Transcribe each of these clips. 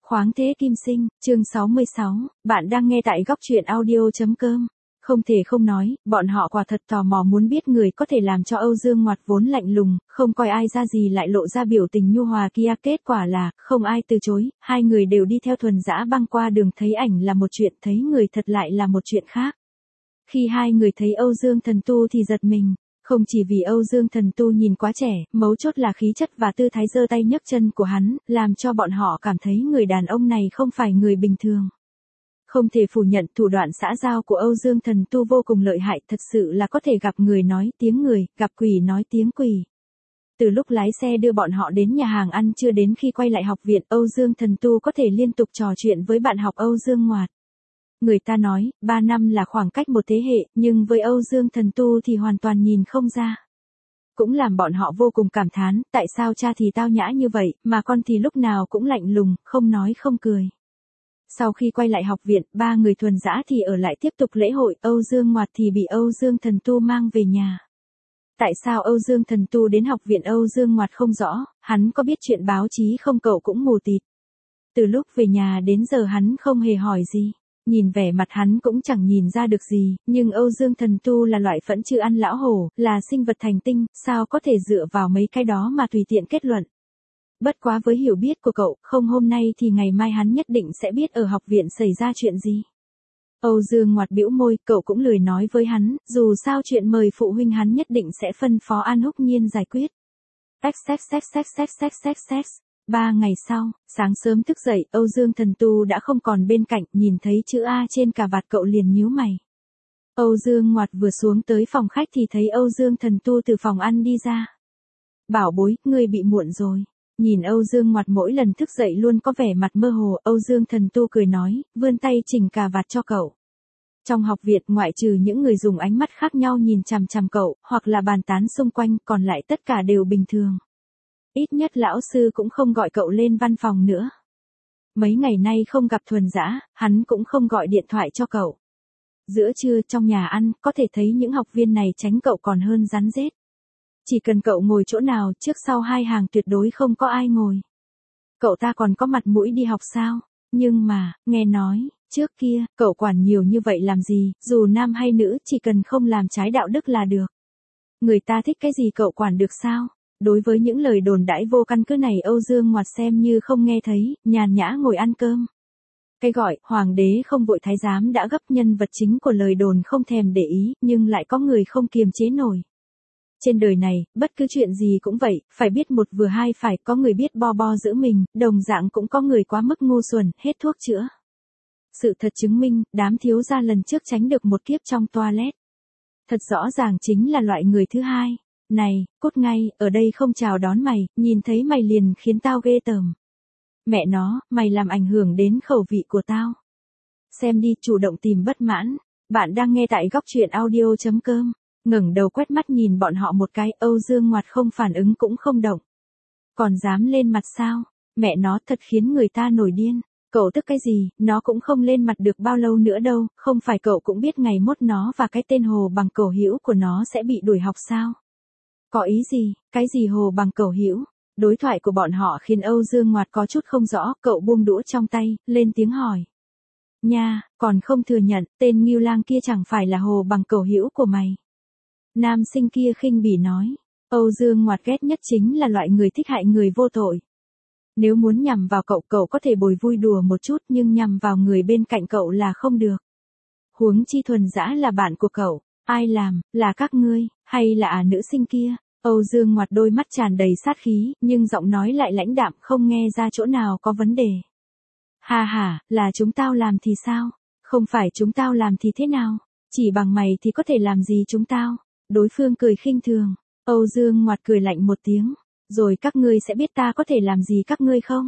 Khoáng thế kim sinh, chương 66, bạn đang nghe tại góc truyện audio.com. Không thể không nói, bọn họ quả thật tò mò muốn biết người có thể làm cho Âu Dương Ngoạt vốn lạnh lùng, không coi ai ra gì lại lộ ra biểu tình nhu hòa kia. Kết quả là, không ai từ chối, hai người đều đi theo Thuần Dã băng qua đường, thấy ảnh là một chuyện, thấy người thật lại là một chuyện khác. Khi hai người thấy Âu Dương Thần Tu thì giật mình. Không chỉ vì Âu Dương Thần Tu nhìn quá trẻ, mấu chốt là khí chất và tư thái giơ tay nhấc chân của hắn, làm cho bọn họ cảm thấy người đàn ông này không phải người bình thường. Không thể phủ nhận thủ đoạn xã giao của Âu Dương Thần Tu vô cùng lợi hại, thật sự là có thể gặp người nói tiếng người, gặp quỷ nói tiếng quỷ. Từ lúc lái xe đưa bọn họ đến nhà hàng ăn trưa đến khi quay lại học viện, Âu Dương Thần Tu có thể liên tục trò chuyện với bạn học Âu Dương Ngoạt. Người ta nói, 3 năm là khoảng cách một thế hệ, nhưng với Âu Dương Thần Tu thì hoàn toàn nhìn không ra. Cũng làm bọn họ vô cùng cảm thán, tại sao cha thì tao nhã như vậy, mà con thì lúc nào cũng lạnh lùng, không nói không cười. Sau khi quay lại học viện, ba người Thuần Dã thì ở lại tiếp tục lễ hội, Âu Dương Ngoạt thì bị Âu Dương Thần Tu mang về nhà. Tại sao Âu Dương Thần Tu đến học viện Âu Dương Ngoạt không rõ, hắn có biết chuyện báo chí không, cậu cũng mù tịt. Từ lúc về nhà đến giờ hắn không hề hỏi gì. Nhìn vẻ mặt hắn cũng chẳng nhìn ra được gì, nhưng Âu Dương Thần Tu là loại phẫn chưa ăn lão hổ, là sinh vật thành tinh, sao có thể dựa vào mấy cái đó mà tùy tiện kết luận. Bất quá với hiểu biết của cậu, không hôm nay thì ngày mai hắn nhất định sẽ biết ở học viện xảy ra chuyện gì. Âu Dương Ngoạt bĩu môi, cậu cũng lười nói với hắn, dù sao chuyện mời phụ huynh hắn nhất định sẽ phân phó An Húc Nhiên giải quyết. 3 ngày sau, sáng sớm thức dậy, Âu Dương Thần Tu đã không còn bên cạnh, nhìn thấy chữ A trên cà vạt cậu liền nhíu mày. Âu Dương Ngoạt vừa xuống tới phòng khách thì thấy Âu Dương Thần Tu từ phòng ăn đi ra. Bảo bối, ngươi bị muộn rồi. Nhìn Âu Dương Ngoạt mỗi lần thức dậy luôn có vẻ mặt mơ hồ, Âu Dương Thần Tu cười nói, vươn tay chỉnh cà vạt cho cậu. Trong học viện, ngoại trừ những người dùng ánh mắt khác nhau nhìn chằm chằm cậu, hoặc là bàn tán xung quanh, còn lại tất cả đều bình thường. Ít nhất lão sư cũng không gọi cậu lên văn phòng nữa. Mấy ngày nay không gặp Thuần Dã, hắn cũng không gọi điện thoại cho cậu. Giữa trưa trong nhà ăn, có thể thấy những học viên này tránh cậu còn hơn rắn rết. Chỉ cần cậu ngồi chỗ nào, trước sau hai hàng tuyệt đối không có ai ngồi. Cậu ta còn có mặt mũi đi học sao? Nhưng mà, nghe nói, trước kia, cậu quản nhiều như vậy làm gì, dù nam hay nữ, chỉ cần không làm trái đạo đức là được. Người ta thích cái gì cậu quản được sao? Đối với những lời đồn đãi vô căn cứ này, Âu Dương Ngoạt xem như không nghe thấy, nhàn nhã ngồi ăn cơm. Cái gọi, hoàng đế không vội thái giám đã gấp, nhân vật chính của lời đồn không thèm để ý, nhưng lại có người không kiềm chế nổi. Trên đời này, bất cứ chuyện gì cũng vậy, phải biết một vừa hai phải, có người biết bo bo giữ mình, đồng dạng cũng có người quá mức ngu xuẩn, hết thuốc chữa. Sự thật chứng minh, đám thiếu gia lần trước tránh được một kiếp trong toilet. Thật rõ ràng chính là loại người thứ hai. Này, cút ngay, ở đây không chào đón mày, nhìn thấy mày liền khiến tao ghê tởm. Mẹ nó, mày làm ảnh hưởng đến khẩu vị của tao. Xem đi, chủ động tìm bất mãn. Bạn đang nghe tại góc truyện audio.com. Ngẩng đầu quét mắt nhìn bọn họ một cái, Âu Dương Ngoạt không phản ứng cũng không động. Còn dám lên mặt sao? Mẹ nó thật khiến người ta nổi điên. Cậu tức cái gì, nó cũng không lên mặt được bao lâu nữa đâu, không phải cậu cũng biết ngày mốt nó và cái tên Hồ Bằng Cẩu Hữu của nó sẽ bị đuổi học sao? Có ý gì, cái gì Hồ Bằng Cẩu Hữu? Đối thoại của bọn họ khiến Âu Dương Ngoạt có chút không rõ, cậu buông đũa trong tay, lên tiếng hỏi. Nha, còn không thừa nhận, tên Ngưu Lang kia chẳng phải là Hồ Bằng Cẩu Hữu của mày. Nam sinh kia khinh bỉ nói, Âu Dương Ngoạt ghét nhất chính là loại người thích hại người vô tội. Nếu muốn nhằm vào cậu, cậu có thể bồi vui đùa một chút, nhưng nhằm vào người bên cạnh cậu là không được. Huống chi Thuần Dã là bạn của cậu, ai làm, là các ngươi, hay là nữ sinh kia? Âu Dương Ngoạt đôi mắt tràn đầy sát khí, nhưng giọng nói lại lãnh đạm, không nghe ra chỗ nào có vấn đề. Ha ha, là chúng tao làm thì sao? Không phải chúng tao làm thì thế nào? Chỉ bằng mày thì có thể làm gì chúng tao? Đối phương cười khinh thường. Âu Dương Ngoạt cười lạnh một tiếng. Rồi các ngươi sẽ biết ta có thể làm gì các ngươi không?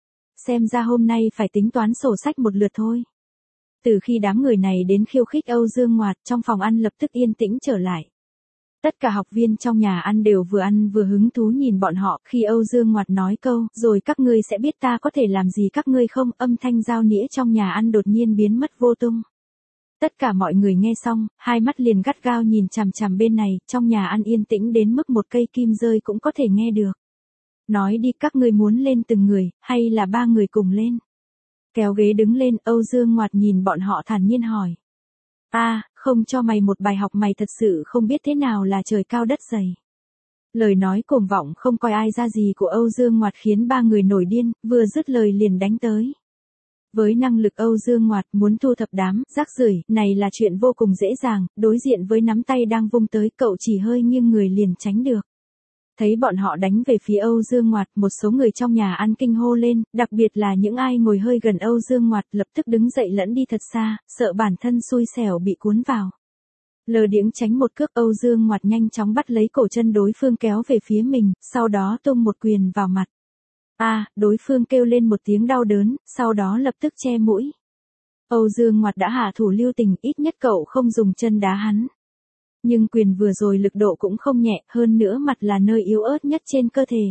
Xem ra hôm nay phải tính toán sổ sách một lượt thôi. Từ khi đám người này đến khiêu khích Âu Dương Ngoạt, trong phòng ăn lập tức yên tĩnh trở lại. Tất cả học viên trong nhà ăn đều vừa ăn vừa hứng thú nhìn bọn họ, khi Âu Dương Ngoạt nói câu, rồi các ngươi sẽ biết ta có thể làm gì các ngươi không, âm thanh dao nĩa trong nhà ăn đột nhiên biến mất vô tung. Tất cả mọi người nghe xong, hai mắt liền gắt gao nhìn chằm chằm bên này, trong nhà ăn yên tĩnh đến mức một cây kim rơi cũng có thể nghe được. Nói đi, các ngươi muốn lên từng người, hay là 3 người cùng lên? Kéo ghế đứng lên, Âu Dương Ngoạt nhìn bọn họ thản nhiên hỏi. Không cho mày một bài học mày thật sự không biết thế nào là trời cao đất dày. Lời nói cuồng vọng không coi ai ra gì của Âu Dương Ngoạt khiến ba người nổi điên, vừa dứt lời liền đánh tới. Với năng lực Âu Dương Ngoạt muốn thu thập đám rác rưởi này là chuyện vô cùng dễ dàng, đối diện với nắm tay đang vung tới cậu chỉ hơi nghiêng người liền tránh được. Thấy bọn họ đánh về phía Âu Dương Ngoạt, một số người trong nhà ăn kinh hô lên, đặc biệt là những ai ngồi hơi gần Âu Dương Ngoạt lập tức đứng dậy lẫn đi thật xa, sợ bản thân xui xẻo bị cuốn vào. Lờ điếng tránh một cước, Âu Dương Ngoạt nhanh chóng bắt lấy cổ chân đối phương kéo về phía mình, sau đó tung một quyền vào mặt. Đối phương kêu lên một tiếng đau đớn, sau đó lập tức che mũi. Âu Dương Ngoạt đã hạ thủ lưu tình, ít nhất cậu không dùng chân đá hắn. Nhưng quyền vừa rồi lực độ cũng không nhẹ, hơn nữa mặt là nơi yếu ớt nhất trên cơ thể.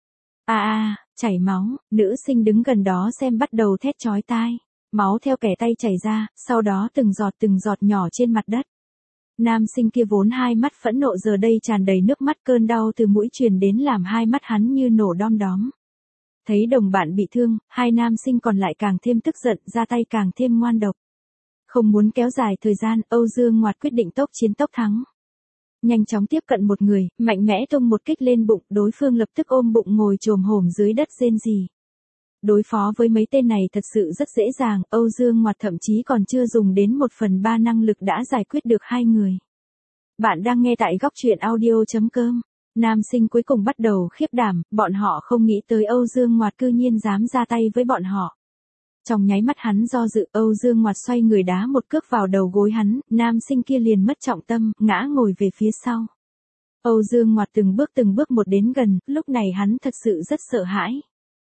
Chảy máu, nữ sinh đứng gần đó xem bắt đầu thét chói tai. Máu theo kẻ tay chảy ra, sau đó từng giọt nhỏ trên mặt đất. Nam sinh kia vốn hai mắt phẫn nộ giờ đây tràn đầy nước mắt, cơn đau từ mũi truyền đến làm hai mắt hắn như nổ đom đóm. Thấy đồng bạn bị thương, hai nam sinh còn lại càng thêm tức giận, ra tay càng thêm ngoan độc. Không muốn kéo dài thời gian, Âu Dương Ngoạt quyết định tốc chiến tốc thắng. Nhanh chóng tiếp cận một người, mạnh mẽ tung một kích lên bụng, đối phương lập tức ôm bụng ngồi chồm hổm dưới đất rên rỉ. Đối phó với mấy tên này thật sự rất dễ dàng, Âu Dương Ngoạt thậm chí còn chưa dùng đến 1/3 năng lực đã giải quyết được hai người. Bạn đang nghe tại Góc Truyện Audio.com. Nam sinh cuối cùng bắt đầu khiếp đảm, bọn họ không nghĩ tới Âu Dương Ngoạt cư nhiên dám ra tay với bọn họ. Trong nháy mắt hắn do dự, Âu Dương Ngoạt xoay người đá một cước vào đầu gối hắn, nam sinh kia liền mất trọng tâm, ngã ngồi về phía sau. Âu Dương Ngoạt từng bước một đến gần, lúc này hắn thật sự rất sợ hãi.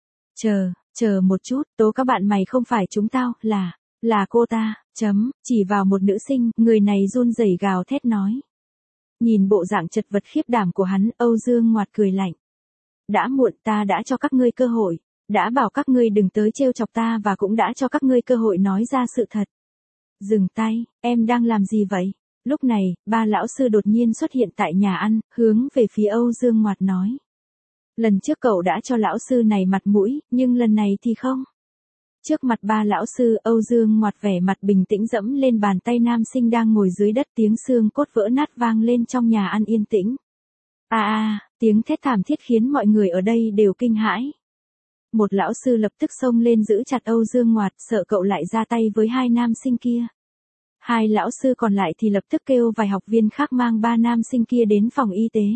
Chờ một chút, tố các bạn mày không phải chúng tao, là cô ta, chỉ vào một nữ sinh, người này run rẩy gào thét nói. Nhìn bộ dạng chật vật khiếp đảm của hắn, Âu Dương Ngoạt cười lạnh. Đã muộn, ta đã cho các ngươi cơ hội, đã bảo các ngươi đừng tới trêu chọc ta và cũng đã cho các ngươi cơ hội nói ra sự thật. Dừng tay, em đang làm gì vậy? Lúc này, ba lão sư đột nhiên xuất hiện tại nhà ăn, hướng về phía Âu Dương Ngoạt nói. Lần trước cậu đã cho lão sư này mặt mũi, nhưng lần này thì không. Trước mặt ba lão sư, Âu Dương Ngoạt vẻ mặt bình tĩnh dẫm lên bàn tay nam sinh đang ngồi dưới đất, tiếng xương cốt vỡ nát vang lên trong nhà ăn yên tĩnh. Tiếng thét thảm thiết khiến mọi người ở đây đều kinh hãi. Một lão sư lập tức xông lên giữ chặt Âu Dương Ngoạt, sợ cậu lại ra tay với hai nam sinh kia. Hai lão sư còn lại thì lập tức kêu vài học viên khác mang ba nam sinh kia đến phòng y tế.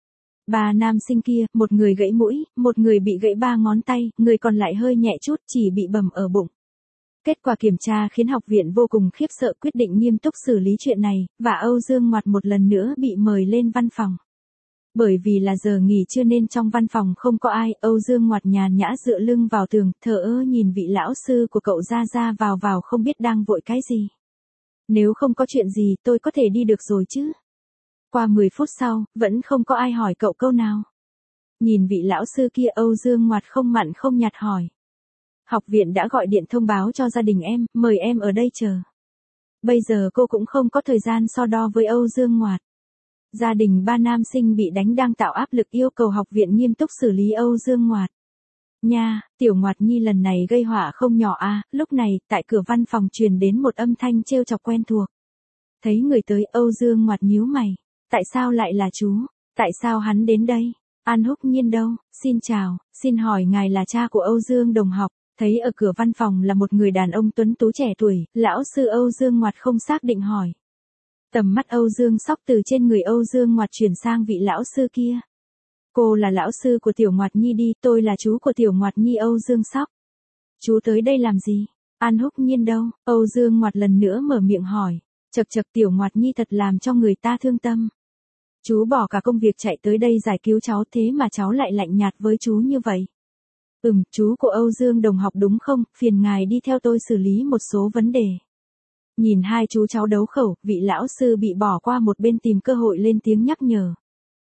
Ba nam sinh kia, một người gãy mũi, một người bị gãy 3 ngón tay, người còn lại hơi nhẹ chút, chỉ bị bầm ở bụng. Kết quả kiểm tra khiến học viện vô cùng khiếp sợ, quyết định nghiêm túc xử lý chuyện này, và Âu Dương Ngoạt một lần nữa bị mời lên văn phòng. Bởi vì là giờ nghỉ trưa nên trong văn phòng không có ai, Âu Dương Ngoạt nhàn nhã dựa lưng vào tường, thờ ơ nhìn vị lão sư của cậu ra vào không biết đang vội cái gì. Nếu không có chuyện gì tôi có thể đi được rồi chứ. Qua 10 phút sau, vẫn không có ai hỏi cậu câu nào. Nhìn vị lão sư kia, Âu Dương Ngoạt không mặn không nhạt hỏi. Học viện đã gọi điện thông báo cho gia đình em, mời em ở đây chờ. Bây giờ cô cũng không có thời gian so đo với Âu Dương Ngoạt. Gia đình ba nam sinh bị đánh đang tạo áp lực yêu cầu học viện nghiêm túc xử lý Âu Dương Ngoạt. Nha, tiểu Ngoạt Nhi lần này gây họa không nhỏ lúc này, tại cửa văn phòng truyền đến một âm thanh trêu chọc quen thuộc. Thấy người tới, Âu Dương Ngoạt nhíu mày. Tại sao lại là chú? Tại sao hắn đến đây? An Húc Nhiên đâu? Xin chào, xin hỏi ngài là cha của Âu Dương đồng học. Thấy ở cửa văn phòng là một người đàn ông tuấn tú trẻ tuổi, lão sư Âu Dương Ngoạt không xác định hỏi. Tầm mắt Âu Dương Sóc từ trên người Âu Dương Ngoạt chuyển sang vị lão sư kia. Cô là lão sư của tiểu Ngoạt Nhi đi, tôi là chú của tiểu Ngoạt Nhi Âu Dương Sóc. Chú tới đây làm gì? An Húc Nhiên đâu? Âu Dương Ngoạt lần nữa mở miệng hỏi. Chậc tiểu Ngoạt Nhi thật làm cho người ta thương tâm. Chú bỏ cả công việc chạy tới đây giải cứu cháu, thế mà cháu lại lạnh nhạt với chú như vậy. Chú của Âu Dương đồng học đúng không? Phiền ngài đi theo tôi xử lý một số vấn đề. Nhìn hai chú cháu đấu khẩu, vị lão sư bị bỏ qua một bên tìm cơ hội lên tiếng nhắc nhở.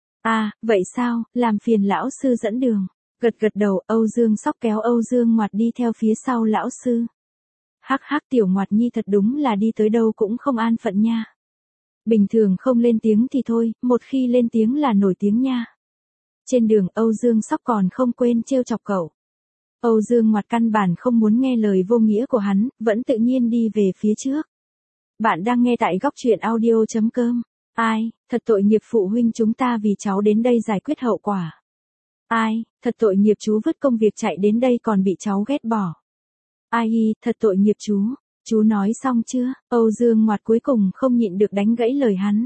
Vậy sao, làm phiền lão sư dẫn đường. Gật đầu, Âu Dương Sóc kéo Âu Dương Ngoạt đi theo phía sau lão sư. Hắc tiểu Ngoạt Nhi thật đúng là đi tới đâu cũng không an phận nha. Bình thường không lên tiếng thì thôi, một khi lên tiếng là nổi tiếng nha. Trên đường Âu Dương Sóc còn không quên trêu chọc cậu. Âu Dương Ngoạt căn bản không muốn nghe lời vô nghĩa của hắn, vẫn tự nhiên đi về phía trước. Bạn đang nghe tại góc truyện audio.com. Ai, thật tội nghiệp phụ huynh chúng ta vì cháu đến đây giải quyết hậu quả. Ai, thật tội nghiệp chú vứt công việc chạy đến đây còn bị cháu ghét bỏ. Ai, thật tội nghiệp chú nói xong chưa? Âu Dương Ngoạt cuối cùng không nhịn được đánh gãy lời hắn.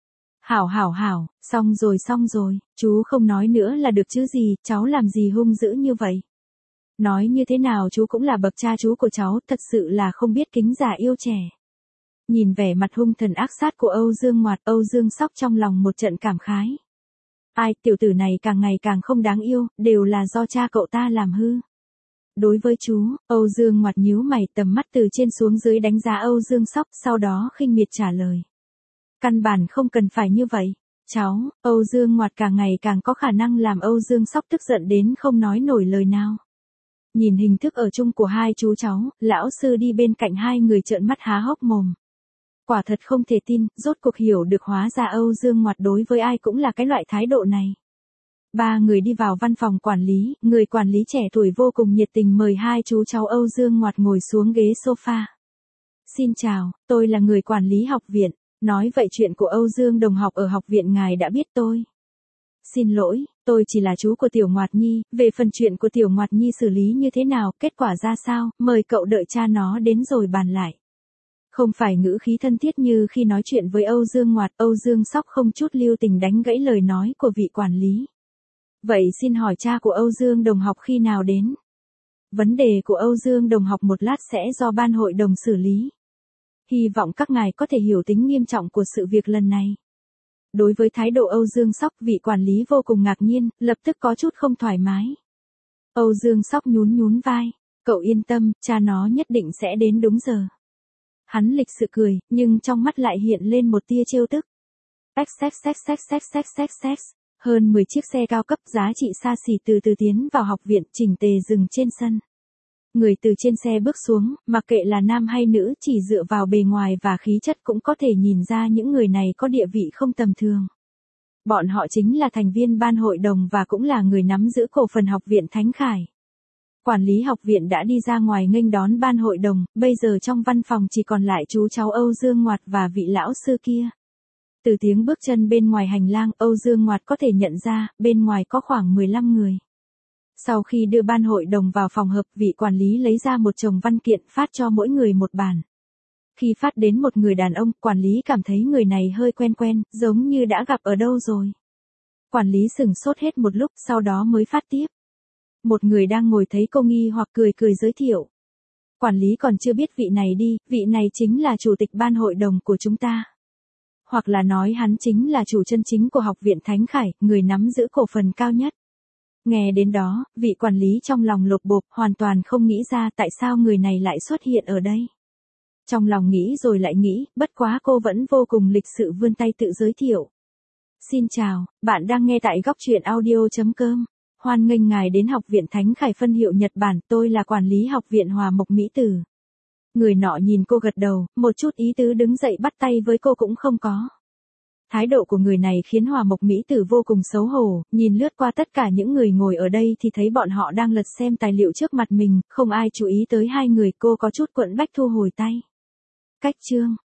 Hảo, xong rồi, chú không nói nữa là được chứ gì, cháu làm gì hung dữ như vậy? Nói như thế nào chú cũng là bậc cha chú của cháu, thật sự là không biết kính già yêu trẻ. Nhìn vẻ mặt hung thần ác sát của Âu Dương Ngoạt, Âu Dương Sóc trong lòng một trận cảm khái. Ai, tiểu tử này càng ngày càng không đáng yêu, đều là do cha cậu ta làm hư. Đối với chú, Âu Dương Ngoạt nhíu mày, tầm mắt từ trên xuống dưới đánh giá Âu Dương Sóc, sau đó khinh miệt trả lời. Căn bản không cần phải như vậy. Cháu, Âu Dương Ngoạt càng ngày càng có khả năng làm Âu Dương Sóc tức giận đến không nói nổi lời nào. Nhìn hình thức ở chung của hai chú cháu, lão sư đi bên cạnh hai người trợn mắt há hốc mồm. Quả thật không thể tin, rốt cuộc hiểu được hóa ra Âu Dương Ngoạt đối với ai cũng là cái loại thái độ này. Ba người đi vào văn phòng quản lý, người quản lý trẻ tuổi vô cùng nhiệt tình mời hai chú cháu Âu Dương Ngoạt ngồi xuống ghế sofa. Xin chào, tôi là người quản lý học viện, nói vậy chuyện của Âu Dương đồng học ở học viện ngài đã biết tôi. Xin lỗi, tôi chỉ là chú của Tiểu Ngoạt Nhi, về phần chuyện của Tiểu Ngoạt Nhi xử lý như thế nào, kết quả ra sao, mời cậu đợi cha nó đến rồi bàn lại. Không phải ngữ khí thân thiết như khi nói chuyện với Âu Dương Ngoạt, Âu Dương Sóc không chút lưu tình đánh gãy lời nói của vị quản lý. Vậy xin hỏi cha của Âu Dương đồng học khi nào đến? Vấn đề của Âu Dương đồng học một lát sẽ do ban hội đồng xử lý. Hy vọng các ngài có thể hiểu tính nghiêm trọng của sự việc lần này. Đối với thái độ Âu Dương Sóc, vị quản lý vô cùng ngạc nhiên, lập tức có chút không thoải mái. Âu Dương Sóc nhún vai, cậu yên tâm, cha nó nhất định sẽ đến đúng giờ. Hắn lịch sự cười, nhưng trong mắt lại hiện lên một tia trêu tức. Hơn 10 chiếc xe cao cấp giá trị xa xỉ từ từ tiến vào học viện, chỉnh tề dừng trên sân. Người từ trên xe bước xuống, mặc kệ là nam hay nữ, chỉ dựa vào bề ngoài và khí chất cũng có thể nhìn ra những người này có địa vị không tầm thường. Bọn họ chính là thành viên ban hội đồng và cũng là người nắm giữ cổ phần học viện Thánh Khải. Quản lý học viện đã đi ra ngoài nghênh đón ban hội đồng, bây giờ trong văn phòng chỉ còn lại chú cháu Âu Dương Ngoạt và vị lão sư kia. Từ tiếng bước chân bên ngoài hành lang, Âu Dương Ngoạt có thể nhận ra, bên ngoài có khoảng 15 người. Sau khi đưa ban hội đồng vào phòng họp, vị quản lý lấy ra một chồng văn kiện phát cho mỗi người một bản. Khi phát đến một người đàn ông, quản lý cảm thấy người này hơi quen, giống như đã gặp ở đâu rồi. Quản lý sửng sốt hết một lúc, sau đó mới phát tiếp. Một người đang ngồi thấy cô nghi hoặc cười giới thiệu. Quản lý còn chưa biết vị này đi, vị này chính là chủ tịch ban hội đồng của chúng ta. Hoặc là nói hắn chính là chủ chân chính của học viện Thánh Khải, người nắm giữ cổ phần cao nhất. Nghe đến đó, vị quản lý trong lòng lột bột, hoàn toàn không nghĩ ra tại sao người này lại xuất hiện ở đây. Trong lòng nghĩ rồi lại nghĩ, bất quá cô vẫn vô cùng lịch sự vươn tay tự giới thiệu. Xin chào, bạn đang nghe tại góc truyện audio.com. Hoan nghênh ngài đến học viện Thánh Khải phân hiệu Nhật Bản, tôi là quản lý học viện Hòa Mộc Mỹ Tử. Người nọ nhìn cô gật đầu, một chút ý tứ đứng dậy bắt tay với cô cũng không có. Thái độ của người này khiến Hòa Mộc Mỹ Tử vô cùng xấu hổ, nhìn lướt qua tất cả những người ngồi ở đây thì thấy bọn họ đang lật xem tài liệu trước mặt mình, không ai chú ý tới hai người, cô có chút quẫn bách thu hồi tay. Cách chương,